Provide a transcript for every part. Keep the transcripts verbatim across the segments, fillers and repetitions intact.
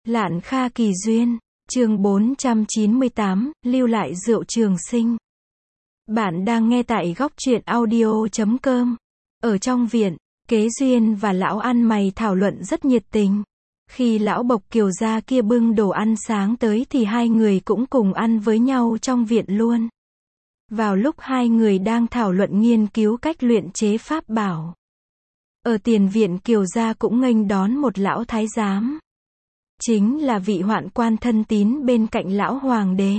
Lạn Kha Kỳ Duyên, chương bốn trăm chín mươi tám, lưu lại rượu trường sinh. Bạn đang nghe tại góc truyện audio chấm com. Ở trong viện, Kế Duyên và lão ăn mày thảo luận rất nhiệt tình. Khi lão Bộc Kiều gia kia bưng đồ ăn sáng tới thì hai người cũng cùng ăn với nhau trong viện luôn. Vào lúc hai người đang thảo luận nghiên cứu cách luyện chế pháp bảo, ở tiền viện Kiều gia cũng nghênh đón một lão thái giám. Chính là vị hoạn quan thân tín bên cạnh lão hoàng đế.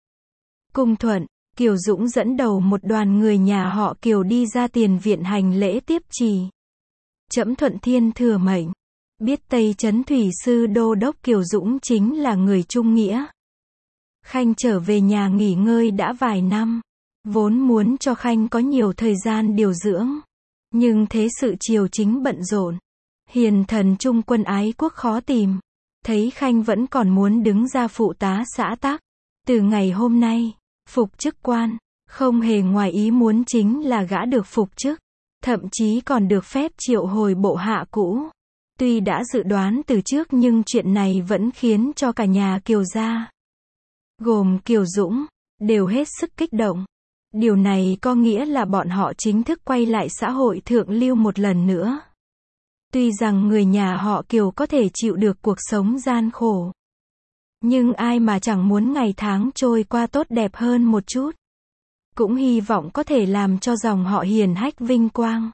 Cung Thuận, Kiều Dũng dẫn đầu một đoàn người nhà họ Kiều đi ra tiền viện hành lễ tiếp trì. Trẫm thuận thiên thừa mệnh, biết Tây Trấn Thủy sư đô đốc Kiều Dũng chính là người trung nghĩa. Khanh trở về nhà nghỉ ngơi đã vài năm, vốn muốn cho Khanh có nhiều thời gian điều dưỡng. Nhưng thế sự triều chính bận rộn, hiền thần trung quân ái quốc khó tìm. Thấy Khanh vẫn còn muốn đứng ra phụ tá xã tắc. Từ ngày hôm nay, phục chức quan, không hề ngoài ý muốn chính là gã được phục chức. Thậm chí còn được phép triệu hồi bộ hạ cũ. Tuy đã dự đoán từ trước nhưng chuyện này vẫn khiến cho cả nhà Kiều gia, gồm Kiều Dũng, đều hết sức kích động. Điều này có nghĩa là bọn họ chính thức quay lại xã hội thượng lưu một lần nữa. Tuy rằng người nhà họ Kiều có thể chịu được cuộc sống gian khổ, nhưng ai mà chẳng muốn ngày tháng trôi qua tốt đẹp hơn một chút. Cũng hy vọng có thể làm cho dòng họ hiền hách vinh quang.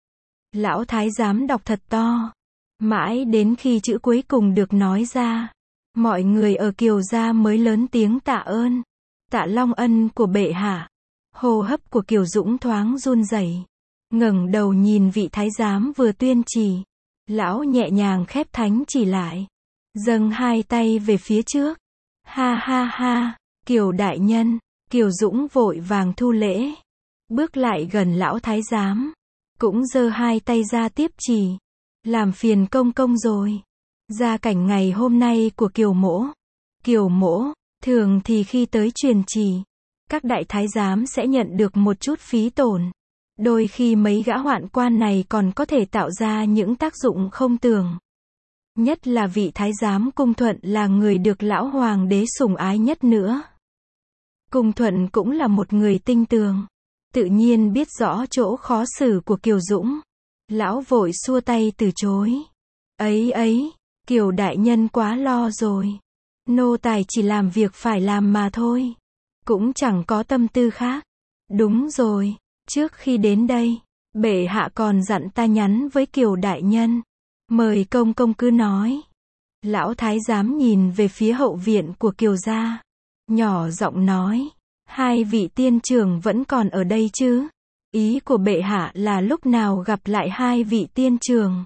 Lão thái giám đọc thật to, mãi đến khi chữ cuối cùng được nói ra, mọi người ở Kiều gia mới lớn tiếng tạ ơn. Tạ long ân của bệ hạ. Hô hấp của Kiều Dũng thoáng run rẩy, ngẩng đầu nhìn vị thái giám vừa tuyên chỉ. Lão nhẹ nhàng khép thánh chỉ lại, dâng hai tay về phía trước. Ha ha ha, Kiều đại nhân. Kiều Dũng vội vàng thu lễ, bước lại gần lão thái giám, cũng giơ hai tay ra tiếp chỉ. Làm phiền công công rồi. Gia cảnh ngày hôm nay của Kiều mỗ. Kiều mỗ, thường thì khi tới truyền chỉ, các đại thái giám sẽ nhận được một chút phí tổn. Đôi khi mấy gã hoạn quan này còn có thể tạo ra những tác dụng không tưởng. Nhất là vị thái giám Cung Thuận là người được lão hoàng đế sủng ái nhất nữa. Cung Thuận cũng là một người tinh tường, tự nhiên biết rõ chỗ khó xử của Kiều Dũng. Lão vội xua tay từ chối. Ấy ấy, Kiều đại nhân quá lo rồi. Nô tài chỉ làm việc phải làm mà thôi. Cũng chẳng có tâm tư khác. Đúng rồi, trước khi đến đây, bệ hạ còn dặn ta nhắn với Kiều đại nhân. Mời công công cứ nói. Lão thái giám nhìn về phía hậu viện của Kiều gia, nhỏ giọng nói. Hai vị tiên trưởng vẫn còn ở đây chứ? Ý của bệ hạ là lúc nào gặp lại hai vị tiên trưởng?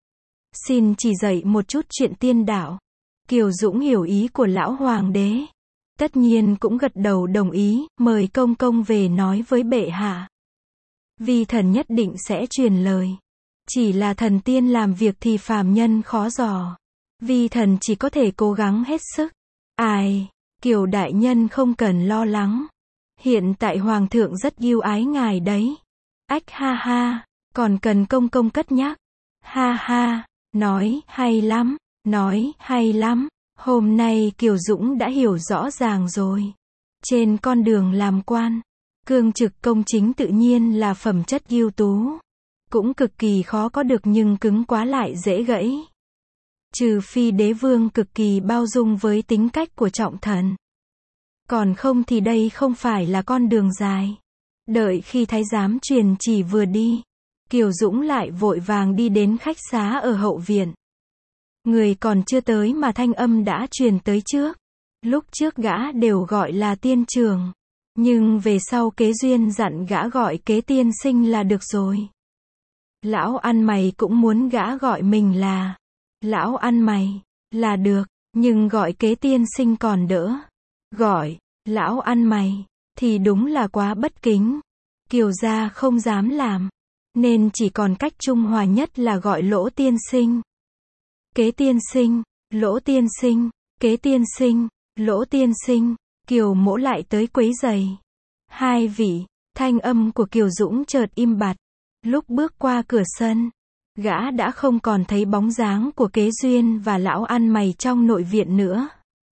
Xin chỉ dạy một chút chuyện tiên đạo. Kiều Dũng hiểu ý của lão hoàng đế, tất nhiên cũng gật đầu đồng ý. Mời công công về nói với bệ hạ. Vi thần nhất định sẽ truyền lời. Chỉ là thần tiên làm việc thì phàm nhân khó dò. Vi thần chỉ có thể cố gắng hết sức. Ai, Kiều đại nhân không cần lo lắng. Hiện tại hoàng thượng rất yêu ái ngài đấy. Ách ha ha, còn cần công công cất nhắc. Ha ha, nói hay lắm, nói hay lắm. Hôm nay Kiều Dũng đã hiểu rõ ràng rồi. Trên con đường làm quan, cương trực công chính tự nhiên là phẩm chất ưu tú. Cũng cực kỳ khó có được nhưng cứng quá lại dễ gãy. Trừ phi đế vương cực kỳ bao dung với tính cách của trọng thần. Còn không thì đây không phải là con đường dài. Đợi khi thái giám truyền chỉ vừa đi, Kiều Dũng lại vội vàng đi đến khách xá ở hậu viện. Người còn chưa tới mà thanh âm đã truyền tới trước. Lúc trước gã đều gọi là tiên trưởng, nhưng về sau Kế Duyên dặn gã gọi Kế tiên sinh là được rồi. Lão ăn mày cũng muốn gã gọi mình là lão ăn mày là được, nhưng gọi Kế tiên sinh còn đỡ. Gọi lão ăn mày thì đúng là quá bất kính. Kiều gia không dám làm, nên chỉ còn cách trung hòa nhất là gọi Lỗ tiên sinh. Kế tiên sinh, Lỗ tiên sinh, Kế tiên sinh, Lỗ tiên sinh. Kiều mỗ lại tới quấy giày. Hai vị. Thanh âm của Kiều Dũng chợt im bặt. Lúc bước qua cửa sân, Gã đã không còn thấy bóng dáng của Kế Duyên và lão ăn mày trong nội viện nữa.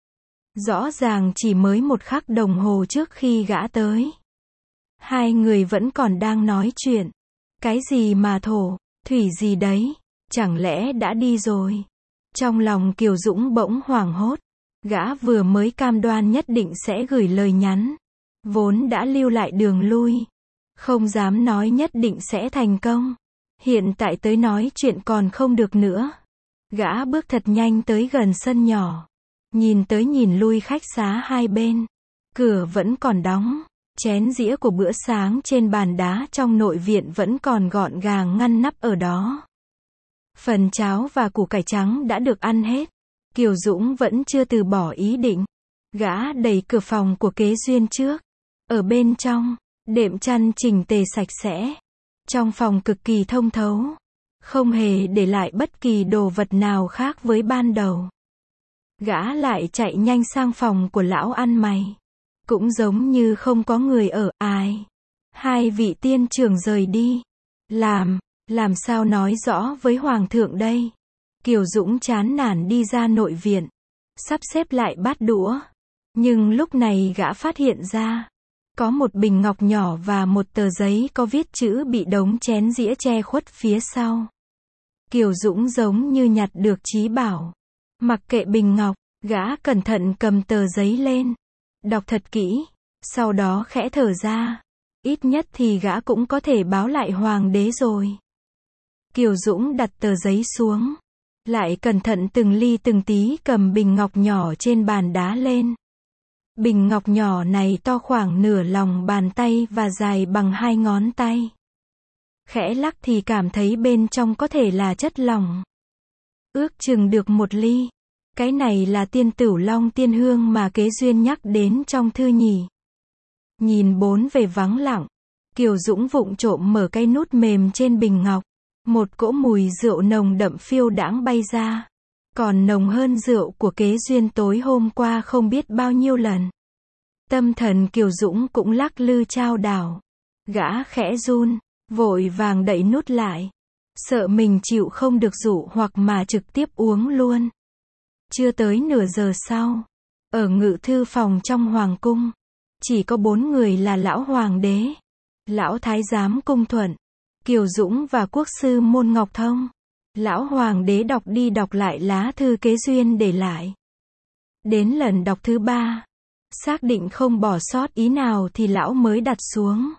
Rõ ràng chỉ mới một khắc đồng hồ trước khi gã tới, hai người vẫn còn đang nói chuyện. Cái gì mà thổ, thủy gì đấy, chẳng lẽ đã đi rồi? Trong lòng Kiều Dũng bỗng hoảng hốt. Gã vừa mới cam đoan nhất định sẽ gửi lời nhắn, vốn đã lưu lại đường lui, không dám nói nhất định sẽ thành công. Hiện tại tới nói chuyện còn không được nữa. Gã bước thật nhanh tới gần sân nhỏ, nhìn tới nhìn lui khách xá hai bên. Cửa vẫn còn đóng, chén dĩa của bữa sáng trên bàn đá trong nội viện vẫn còn gọn gàng ngăn nắp ở đó. Phần cháo và củ cải trắng đã được ăn hết. Kiều Dũng vẫn chưa từ bỏ ý định. Gã đẩy cửa phòng của Kế Duyên trước. Ở bên trong, đệm chăn chỉnh tề sạch sẽ. Trong phòng cực kỳ thông thấu, không hề để lại bất kỳ đồ vật nào khác với ban đầu. Gã lại chạy nhanh sang phòng của lão ăn mày. Cũng giống như không có người ở. Ai? Hai vị tiên trưởng rời đi. Làm, làm sao nói rõ với hoàng thượng đây? Kiều Dũng chán nản đi ra nội viện, sắp xếp lại bát đũa. Nhưng lúc này gã phát hiện ra, có một bình ngọc nhỏ và một tờ giấy có viết chữ bị đống chén dĩa che khuất phía sau. Kiều Dũng giống như nhặt được trí bảo. Mặc kệ bình ngọc, gã cẩn thận cầm tờ giấy lên, đọc thật kỹ, sau đó khẽ thở ra. Ít nhất thì gã cũng có thể báo lại hoàng đế rồi. Kiều Dũng đặt tờ giấy xuống, lại cẩn thận từng ly từng tí cầm bình ngọc nhỏ trên bàn đá lên. Bình ngọc nhỏ này to khoảng nửa lòng bàn tay và dài bằng hai ngón tay. Khẽ lắc thì cảm thấy bên trong có thể là chất lỏng. Ước chừng được một ly. Cái này là tiên tửu long tiên hương mà Kế Duyên nhắc đến trong thư nhỉ. Nhìn bốn về vắng lặng, Kiều Dũng vụng trộm mở cái nút mềm trên bình ngọc. Một cỗ mùi rượu nồng đậm phiêu đãng bay ra. Còn nồng hơn rượu của Kế Duyên tối hôm qua không biết bao nhiêu lần. Tâm thần Kiều Dũng cũng lắc lư chao đảo. Gã khẽ run, vội vàng đậy nút lại. Sợ mình chịu không được dụ hoặc mà trực tiếp uống luôn. Chưa tới nửa giờ sau, ở ngự thư phòng trong hoàng cung, chỉ có bốn người là lão hoàng đế, lão thái giám Cung Thuận, Kiều Dũng và quốc sư Môn Ngọc Thông. Lão hoàng đế đọc đi đọc lại lá thư Kế Duyên để lại. Đến lần đọc thứ ba, xác định không bỏ sót ý nào thì lão mới đặt xuống.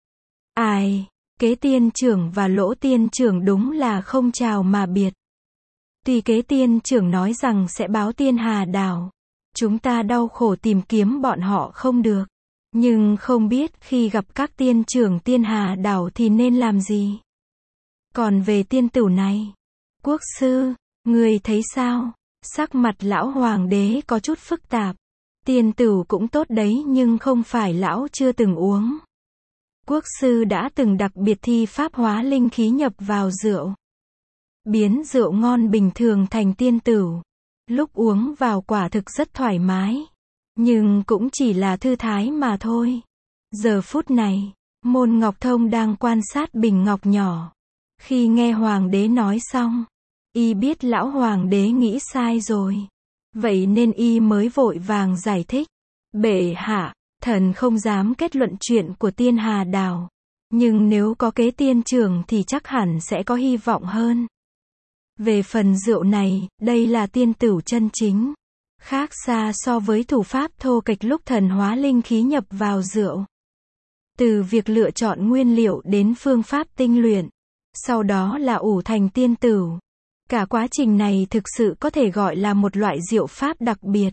Ai, Kế tiên trưởng và Lỗ tiên trưởng đúng là không chào mà biệt. Tuy Kế tiên trưởng nói rằng sẽ báo Tiên Hà Đảo, chúng ta đau khổ tìm kiếm bọn họ không được. Nhưng không biết khi gặp các tiên trưởng Tiên Hà Đảo thì nên làm gì. Còn về tiên tửu này, quốc sư, người thấy sao? Sắc mặt lão hoàng đế có chút phức tạp. Tiên tửu cũng tốt đấy nhưng không phải lão chưa từng uống. Quốc sư đã từng đặc biệt thi pháp hóa linh khí nhập vào rượu, biến rượu ngon bình thường thành tiên tửu. Lúc uống vào quả thực rất thoải mái, nhưng cũng chỉ là thư thái mà thôi. Giờ phút này, Môn Ngọc Thông đang quan sát bình ngọc nhỏ. Khi nghe hoàng đế nói xong, y biết lão hoàng đế nghĩ sai rồi. Vậy nên y mới vội vàng giải thích. Bệ hạ, thần không dám kết luận chuyện của Tiên Hà Đảo. Nhưng nếu có Kế tiên trưởng thì chắc hẳn sẽ có hy vọng hơn. Về phần rượu này, đây là tiên tửu chân chính. Khác xa so với thủ pháp thô kệch lúc thần hóa linh khí nhập vào rượu. Từ việc lựa chọn nguyên liệu đến phương pháp tinh luyện, sau đó là ủ thành tiên tửu. Cả quá trình này thực sự có thể gọi là một loại diệu pháp đặc biệt.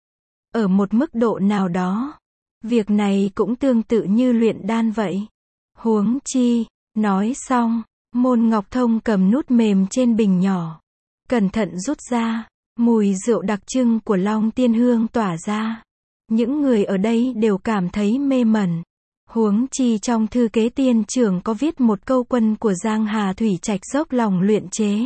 Ở một mức độ nào đó, việc này cũng tương tự như luyện đan vậy. Huống chi, nói xong, Môn Ngọc Thông cầm nút mềm trên bình nhỏ, cẩn thận rút ra, mùi rượu đặc trưng của Long Tiên Hương tỏa ra. Những người ở đây đều cảm thấy mê mẩn. Huống chi trong thư Kế tiên trưởng có viết một câu quân của Giang Hà Thủy Trạch dốc lòng luyện chế.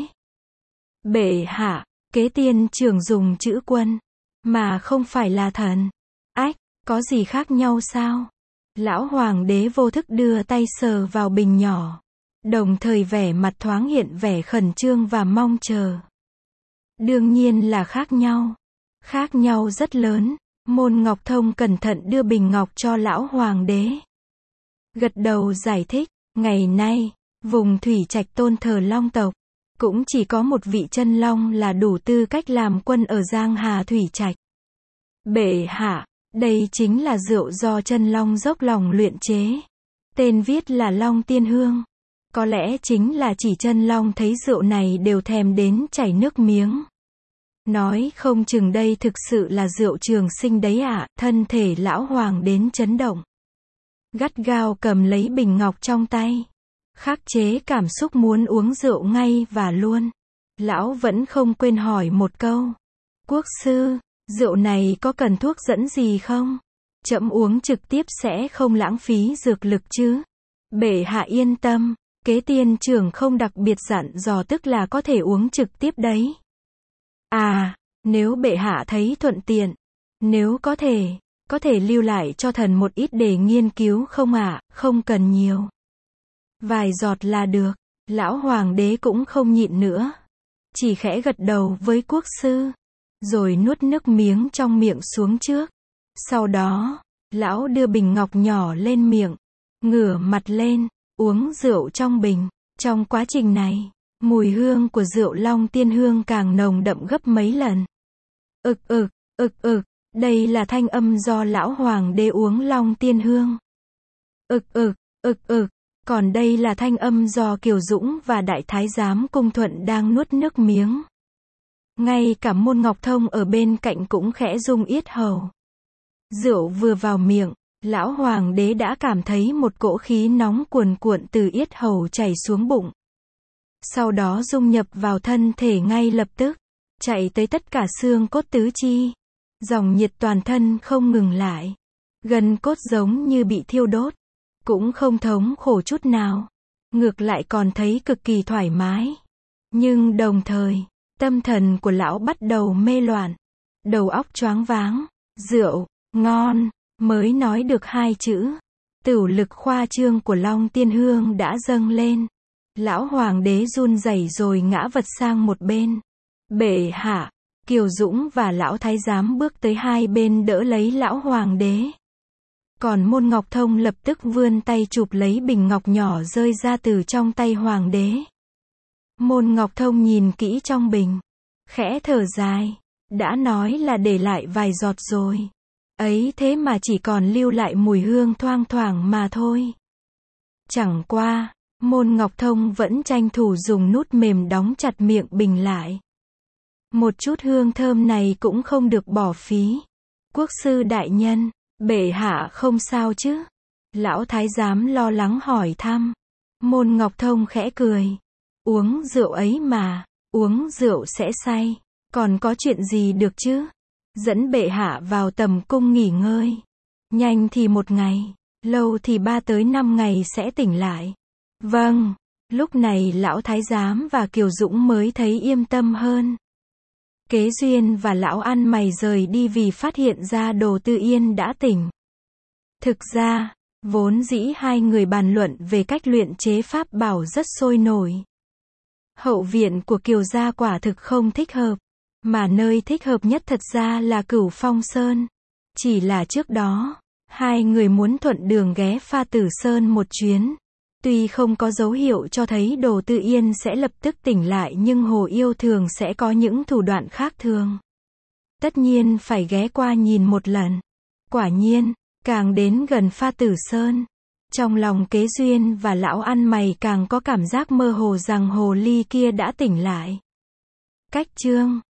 Bệ hạ, Kế tiên trưởng dùng chữ quân, mà không phải là thần. Ách, có gì khác nhau sao? Lão hoàng đế vô thức đưa tay sờ vào bình nhỏ. đồng thời vẻ mặt thoáng hiện vẻ khẩn trương và mong chờ. Đương nhiên là khác nhau. Khác nhau rất lớn. Môn Ngọc Thông cẩn thận đưa bình ngọc cho lão hoàng đế. Gật đầu giải thích, ngày nay, vùng Thủy Trạch tôn thờ Long tộc. Cũng chỉ có một vị chân long là đủ tư cách làm quân ở Giang Hà Thủy Trạch. Bệ hạ, đây chính là rượu do chân long dốc lòng luyện chế. Tên viết là Long Tiên Hương. Có lẽ chính là chỉ chân long thấy rượu này đều thèm đến chảy nước miếng. Nói không chừng đây thực sự là rượu trường sinh đấy ạ, à, thân thể lão hoàng đến chấn động. Gắt gao cầm lấy bình ngọc trong tay. Khắc chế cảm xúc muốn uống rượu ngay và luôn. Lão vẫn không quên hỏi một câu. Quốc sư, rượu này có cần thuốc dẫn gì không? Trẫm uống trực tiếp sẽ không lãng phí dược lực chứ? Bệ hạ yên tâm, kế tiên trưởng không đặc biệt dặn dò tức là có thể uống trực tiếp đấy. À, nếu bệ hạ thấy thuận tiện, nếu có thể, có thể lưu lại cho thần một ít để nghiên cứu không ạ, à? Không cần nhiều. Vài giọt là được. Lão hoàng đế cũng không nhịn nữa. Chỉ khẽ gật đầu với quốc sư. Rồi nuốt nước miếng trong miệng xuống trước. Sau đó, lão đưa bình ngọc nhỏ lên miệng. Ngửa mặt lên, uống rượu trong bình. Trong quá trình này, mùi hương của rượu Long Tiên Hương càng nồng đậm gấp mấy lần. Ực ực, ực ực, đây là thanh âm do lão hoàng đế uống Long Tiên Hương. Ực ực, ực ực. Còn đây là thanh âm do Kiều Dũng và Đại Thái Giám Cung Thuận đang nuốt nước miếng. Ngay cả Môn Ngọc Thông ở bên cạnh cũng khẽ rung yết hầu. Rượu vừa vào miệng, lão hoàng đế đã cảm thấy một cỗ khí nóng cuồn cuộn từ yết hầu chảy xuống bụng. Sau đó dung nhập vào thân thể ngay lập tức, chạy tới tất cả xương cốt tứ chi. Dòng nhiệt toàn thân không ngừng lại. Gân cốt giống như bị thiêu đốt. Cũng không thống khổ chút nào. Ngược lại còn thấy cực kỳ thoải mái. Nhưng đồng thời, tâm thần của lão bắt đầu mê loạn. Đầu óc choáng váng. Rượu, ngon, mới nói được hai chữ. Tửu lực khoa trương của Long Tiên Hương đã dâng lên. Lão hoàng đế run rẩy rồi ngã vật sang một bên. Bệ hạ, Kiều Dũng và lão thái giám bước tới hai bên đỡ lấy lão hoàng đế. Còn Môn Ngọc Thông lập tức vươn tay chụp lấy bình ngọc nhỏ rơi ra từ trong tay hoàng đế. Môn Ngọc Thông nhìn kỹ trong bình. Khẽ thở dài. Đã nói là để lại vài giọt rồi. Ấy thế mà chỉ còn lưu lại mùi hương thoang thoảng mà thôi. Chẳng qua, Môn Ngọc Thông vẫn tranh thủ dùng nút mềm đóng chặt miệng bình lại. Một chút hương thơm này cũng không được bỏ phí. Quốc sư đại nhân, bệ hạ không sao chứ? Lão thái giám lo lắng hỏi thăm. Môn Ngọc Thông khẽ cười. Uống rượu ấy mà, uống rượu sẽ say. Còn có chuyện gì được chứ? Dẫn bệ hạ vào tầm cung nghỉ ngơi. Nhanh thì một ngày, lâu thì ba tới năm ngày sẽ tỉnh lại. Vâng, lúc này lão thái giám và Kiều Dũng mới thấy yên tâm hơn. Kế Duyên và lão ăn mày rời đi vì phát hiện ra Đồ Tư Yên đã tỉnh. Thực ra, vốn dĩ hai người bàn luận về cách luyện chế pháp bảo rất sôi nổi. Hậu viện của Kiều gia quả thực không thích hợp, mà nơi thích hợp nhất thật ra là Cửu Phong Sơn. Chỉ là trước đó, hai người muốn thuận đường ghé Pha Tử Sơn một chuyến. Tuy không có dấu hiệu cho thấy Đồ Tư Yên sẽ lập tức tỉnh lại nhưng Hồ Yêu thường sẽ có những thủ đoạn khác thường. Tất nhiên phải ghé qua nhìn một lần. Quả nhiên, càng đến gần Pha Tử Sơn, trong lòng Kế Duyên và lão ăn mày càng có cảm giác mơ hồ rằng hồ ly kia đã tỉnh lại. Cách chương